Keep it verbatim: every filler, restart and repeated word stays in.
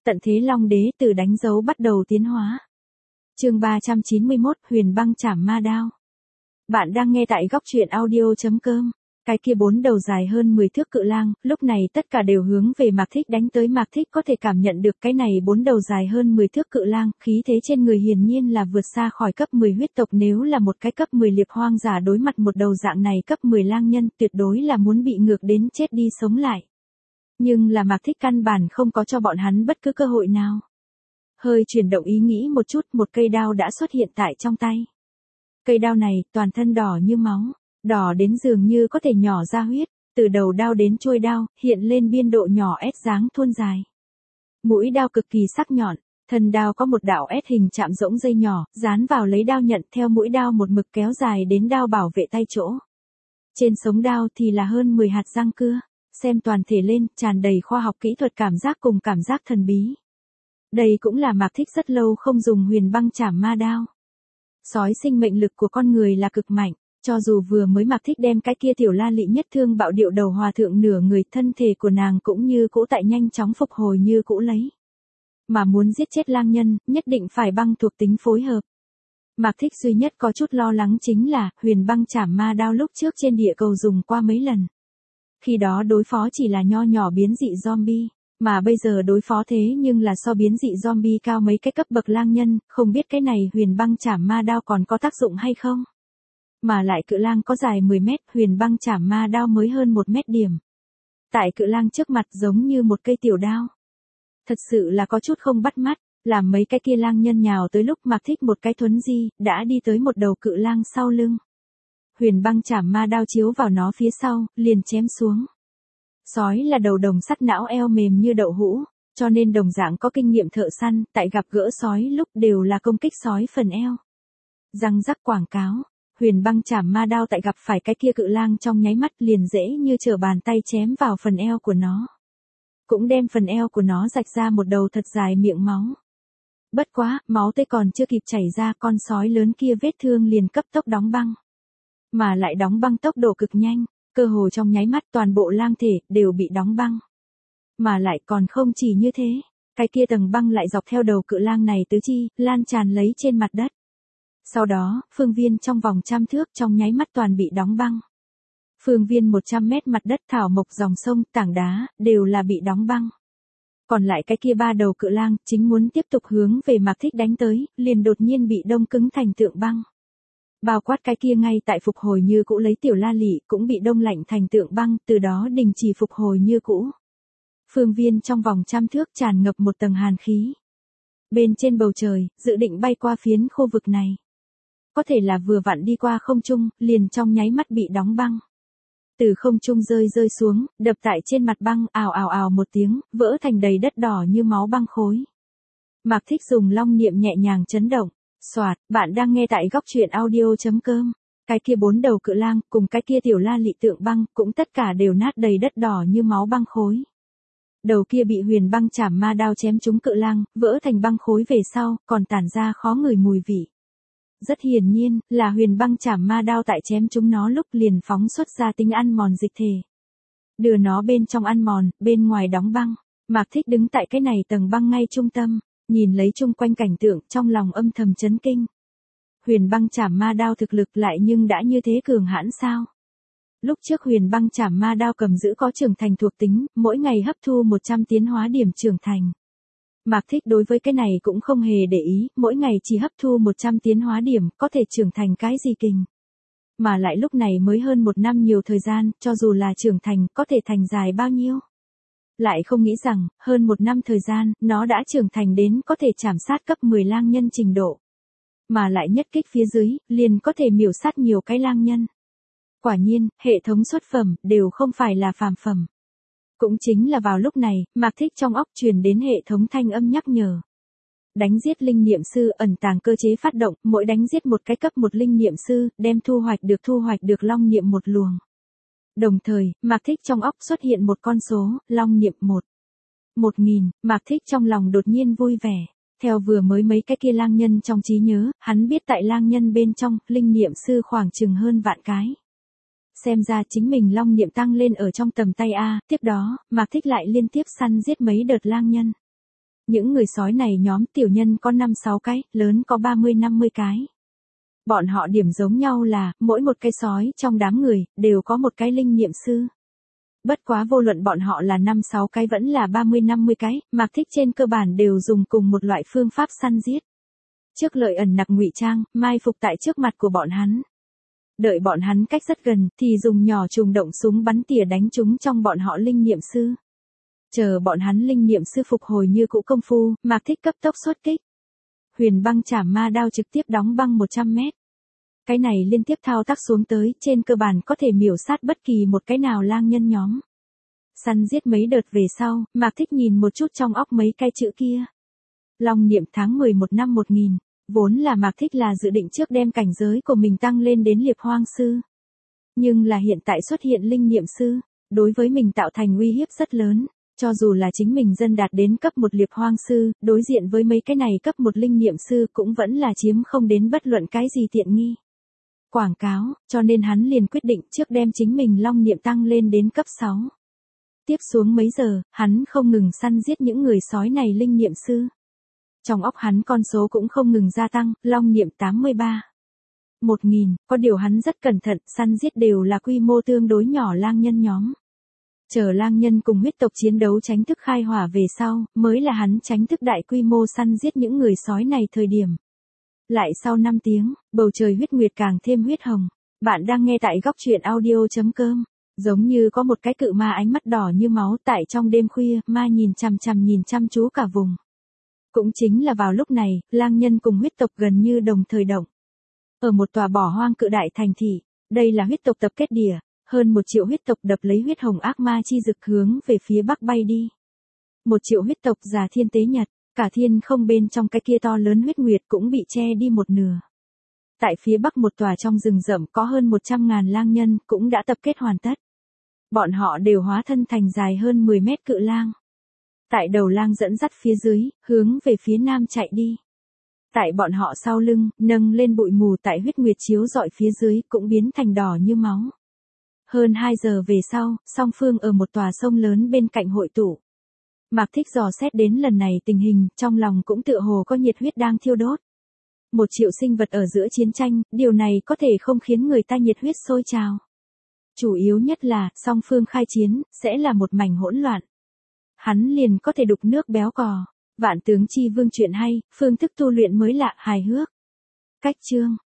Tận thế Long Đế từ đánh dấu bắt đầu tiến hóa. Chương ba trăm chín mươi mốt, Huyền Băng Chảm Ma Đao. Bạn đang nghe tại góc truyện audio chấm com. Cái kia bốn đầu dài hơn mười thước cự lang, lúc này tất cả đều hướng về Mạc Thích đánh tới. Mạc Thích có thể cảm nhận được cái này bốn đầu dài hơn mười thước cự lang, khí thế trên người hiển nhiên là vượt xa khỏi cấp mười huyết tộc. Nếu là một cái cấp mười liệp hoang giả đối mặt một đầu dạng này cấp mười lang nhân, tuyệt đối là muốn bị ngược đến chết đi sống lại. Nhưng là Mạc Thích căn bản không có cho bọn hắn bất cứ cơ hội nào. Hơi chuyển động ý nghĩ một chút, một cây đao đã xuất hiện tại trong tay. Cây đao này toàn thân đỏ như máu, đỏ đến dường như có thể nhỏ ra huyết, từ đầu đao đến chuôi đao, hiện lên biên độ nhỏ ét dáng thuôn dài. Mũi đao cực kỳ sắc nhọn, thân đao có một đạo ét hình chạm rỗng dây nhỏ, dán vào lấy đao nhận theo mũi đao một mực kéo dài đến đao bảo vệ tay chỗ. Trên sống đao thì là hơn mười hạt răng cưa, xem toàn thể lên, tràn đầy khoa học kỹ thuật cảm giác cùng cảm giác thần bí. Đây cũng là Mạc Thích rất lâu không dùng Huyền Băng Chảm Ma Đao. Sói sinh mệnh lực của con người là cực mạnh, cho dù vừa mới Mạc Thích đem cái kia tiểu la lị nhất thương bạo điệu đầu hòa thượng nửa người, thân thể của nàng cũng như cũ tại nhanh chóng phục hồi như cũ lấy. Mà muốn giết chết lang nhân, nhất định phải băng thuộc tính phối hợp. Mạc Thích duy nhất có chút lo lắng chính là, Huyền Băng Chảm Ma Đao lúc trước trên địa cầu dùng qua mấy lần. Khi đó đối phó chỉ là nho nhỏ biến dị zombie. Mà bây giờ đối phó thế nhưng là so biến dị zombie cao mấy cái cấp bậc lang nhân, không biết cái này Huyền Băng Chảm Ma Đao còn có tác dụng hay không. Mà lại cự lang có dài mười mét, Huyền Băng Chảm Ma Đao mới hơn một mét điểm. Tại cự lang trước mặt giống như một cây tiểu đao. Thật sự là có chút không bắt mắt, làm mấy cái kia lang nhân nhào tới lúc Mạc Thích một cái thuấn di, đã đi tới một đầu cự lang sau lưng. Huyền Băng Chảm Ma Đao chiếu vào nó phía sau, liền chém xuống. Sói là đầu đồng sắt, não eo mềm như đậu hũ, cho nên đồng dạng có kinh nghiệm thợ săn, tại gặp gỡ sói lúc đều là công kích sói phần eo. Răng rắc quảng cáo, Huyền Băng Chảm Ma Đao tại gặp phải cái kia cự lang trong nháy mắt liền dễ như trở bàn tay chém vào phần eo của nó. Cũng đem phần eo của nó rạch ra một đầu thật dài miệng máu. Bất quá, máu tươi còn chưa kịp chảy ra, con sói lớn kia vết thương liền cấp tốc đóng băng. Mà lại đóng băng tốc độ cực nhanh. Cơ hồ trong nháy mắt toàn bộ lang thể đều bị đóng băng. Mà lại còn không chỉ như thế, cái kia tầng băng lại dọc theo đầu cự lang này tứ chi, lan tràn lấy trên mặt đất. Sau đó, phương viên trong vòng trăm thước trong nháy mắt toàn bị đóng băng. Phương viên một trăm mét mặt đất, thảo mộc, dòng sông, tảng đá, đều là bị đóng băng. Còn lại cái kia ba đầu cự lang, chính muốn tiếp tục hướng về Mạc Thích đánh tới, liền đột nhiên bị đông cứng thành tượng băng. Bao quát cái kia ngay tại phục hồi như cũ lấy tiểu la lị cũng bị đông lạnh thành tượng băng, từ đó đình chỉ phục hồi như cũ. Phương viên trong vòng trăm thước tràn ngập một tầng hàn khí. Bên trên bầu trời, dự định bay qua phiến khu vực này. Có thể là vừa vặn đi qua không trung, liền trong nháy mắt bị đóng băng. Từ không trung rơi rơi xuống, đập tại trên mặt băng, ào ào ào một tiếng, vỡ thành đầy đất đỏ như máu băng khối. Mạc Thích dùng long niệm nhẹ nhàng chấn động. Soạt, bạn đang nghe tại góc truyện audio chấm com. Cái kia bốn đầu cự lang, cùng cái kia tiểu la lị tượng băng, cũng tất cả đều nát đầy đất đỏ như máu băng khối. Đầu kia bị Huyền Băng Chảm Ma Đao chém trúng cự lang, vỡ thành băng khối về sau, còn tản ra khó ngửi mùi vị. Rất hiển nhiên, là Huyền Băng Chảm Ma Đao tại chém chúng nó lúc liền phóng xuất ra tính ăn mòn dịch thể. Đưa nó bên trong ăn mòn, bên ngoài đóng băng. Mạc Thích đứng tại cái này tầng băng ngay trung tâm. Nhìn lấy chung quanh cảnh tượng, trong lòng âm thầm chấn kinh. Huyền Băng Chảm Ma Đao thực lực lại nhưng đã như thế cường hãn sao? Lúc trước Huyền Băng Chảm Ma Đao cầm giữ có trưởng thành thuộc tính, mỗi ngày hấp thu một trăm tiến hóa điểm trưởng thành. Mạc Thích đối với cái này cũng không hề để ý, mỗi ngày chỉ hấp thu một trăm tiến hóa điểm, có thể trưởng thành cái gì kình. Mà lại lúc này mới hơn một năm nhiều thời gian, cho dù là trưởng thành, có thể thành dài bao nhiêu. Lại không nghĩ rằng, hơn một năm thời gian, nó đã trưởng thành đến có thể chảm sát cấp mười lang nhân trình độ. Mà lại nhất kích phía dưới, liền có thể miểu sát nhiều cái lang nhân. Quả nhiên, hệ thống xuất phẩm, đều không phải là phàm phẩm. Cũng chính là vào lúc này, Mạc Thích trong óc truyền đến hệ thống thanh âm nhắc nhở. Đánh giết linh niệm sư, ẩn tàng cơ chế phát động, mỗi đánh giết một cái cấp một linh niệm sư, đem thu hoạch được thu hoạch được long niệm một luồng. Đồng thời, Mạc Thích trong óc xuất hiện một con số, long niệm một. Một nghìn, Mạc Thích trong lòng đột nhiên vui vẻ. Theo vừa mới mấy cái kia lang nhân trong trí nhớ, hắn biết tại lang nhân bên trong, linh niệm sư khoảng chừng hơn vạn cái. Xem ra chính mình long niệm tăng lên ở trong tầm tay A, tiếp đó, Mạc Thích lại liên tiếp săn giết mấy đợt lang nhân. Những người sói này nhóm tiểu nhân có năm sáu cái, lớn có ba mươi năm mươi cái. Bọn họ điểm giống nhau là, mỗi một cái sói trong đám người, đều có một cái linh niệm sư. Bất quá vô luận bọn họ là năm sáu cái vẫn là ba mươi năm mươi cái, Mạc Thích trên cơ bản đều dùng cùng một loại phương pháp săn giết. Trước lợi ẩn nặc ngụy trang, mai phục tại trước mặt của bọn hắn. Đợi bọn hắn cách rất gần, thì dùng nhỏ trùng động súng bắn tỉa đánh chúng trong bọn họ linh niệm sư. Chờ bọn hắn linh niệm sư phục hồi như cũ công phu, Mạc Thích cấp tốc xuất kích. Huyền băng chảm ma đao trực tiếp đóng băng một trăm mét. Cái này liên tiếp thao tác xuống tới, trên cơ bản có thể miểu sát bất kỳ một cái nào lang nhân nhóm. Săn giết mấy đợt về sau, Mạc Thích nhìn một chút trong óc mấy cái chữ kia. Long niệm tháng mười một năm một nghìn, vốn là Mạc Thích là dự định trước đem cảnh giới của mình tăng lên đến liệp hoang sư. Nhưng là hiện tại xuất hiện linh niệm sư, đối với mình tạo thành uy hiếp rất lớn. Cho dù là chính mình dân đạt đến cấp một liệp hoang sư, đối diện với mấy cái này cấp một linh niệm sư cũng vẫn là chiếm không đến bất luận cái gì tiện nghi. Quảng cáo, cho nên hắn liền quyết định trước đem chính mình long niệm tăng lên đến cấp sáu. Tiếp xuống mấy giờ, hắn không ngừng săn giết những người sói này linh niệm sư. Trong óc hắn con số cũng không ngừng gia tăng, long niệm tám mươi ba. một nghìn, có điều hắn rất cẩn thận, săn giết đều là quy mô tương đối nhỏ lang nhân nhóm. Chờ lang nhân cùng huyết tộc chiến đấu tránh thức khai hỏa về sau, mới là hắn tránh thức đại quy mô săn giết những người sói này thời điểm. Lại sau năm tiếng, bầu trời huyết nguyệt càng thêm huyết hồng. Bạn đang nghe tại góc truyện audio.com. Giống như có một cái cự ma ánh mắt đỏ như máu tại trong đêm khuya, ma nhìn chằm chằm nhìn chăm chú cả vùng. Cũng chính là vào lúc này, lang nhân cùng huyết tộc gần như đồng thời động. Ở một tòa bỏ hoang cự đại thành thị, đây là huyết tộc tập kết địa. Hơn một triệu huyết tộc đập lấy huyết hồng ác ma chi dực hướng về phía bắc bay đi. Một triệu huyết tộc già thiên tế nhật, cả thiên không bên trong cái kia to lớn huyết nguyệt cũng bị che đi một nửa. Tại phía bắc một tòa trong rừng rậm có hơn một trăm ngàn lang nhân cũng đã tập kết hoàn tất. Bọn họ đều hóa thân thành dài hơn mười mét cự lang. Tại đầu lang dẫn dắt phía dưới, hướng về phía nam chạy đi. Tại bọn họ sau lưng, nâng lên bụi mù tại huyết nguyệt chiếu dọi phía dưới cũng biến thành đỏ như máu. Hơn hai giờ về sau, song phương ở một tòa sông lớn bên cạnh hội tụ. Mạc Thích dò xét đến lần này tình hình, trong lòng cũng tựa hồ có nhiệt huyết đang thiêu đốt. Một triệu sinh vật ở giữa chiến tranh, điều này có thể không khiến người ta nhiệt huyết sôi trào. Chủ yếu nhất là, song phương khai chiến, sẽ là một mảnh hỗn loạn. Hắn liền có thể đục nước béo cò. Vạn tướng chi vương chuyện hay, phương thức tu luyện mới lạ hài hước. Cách chương.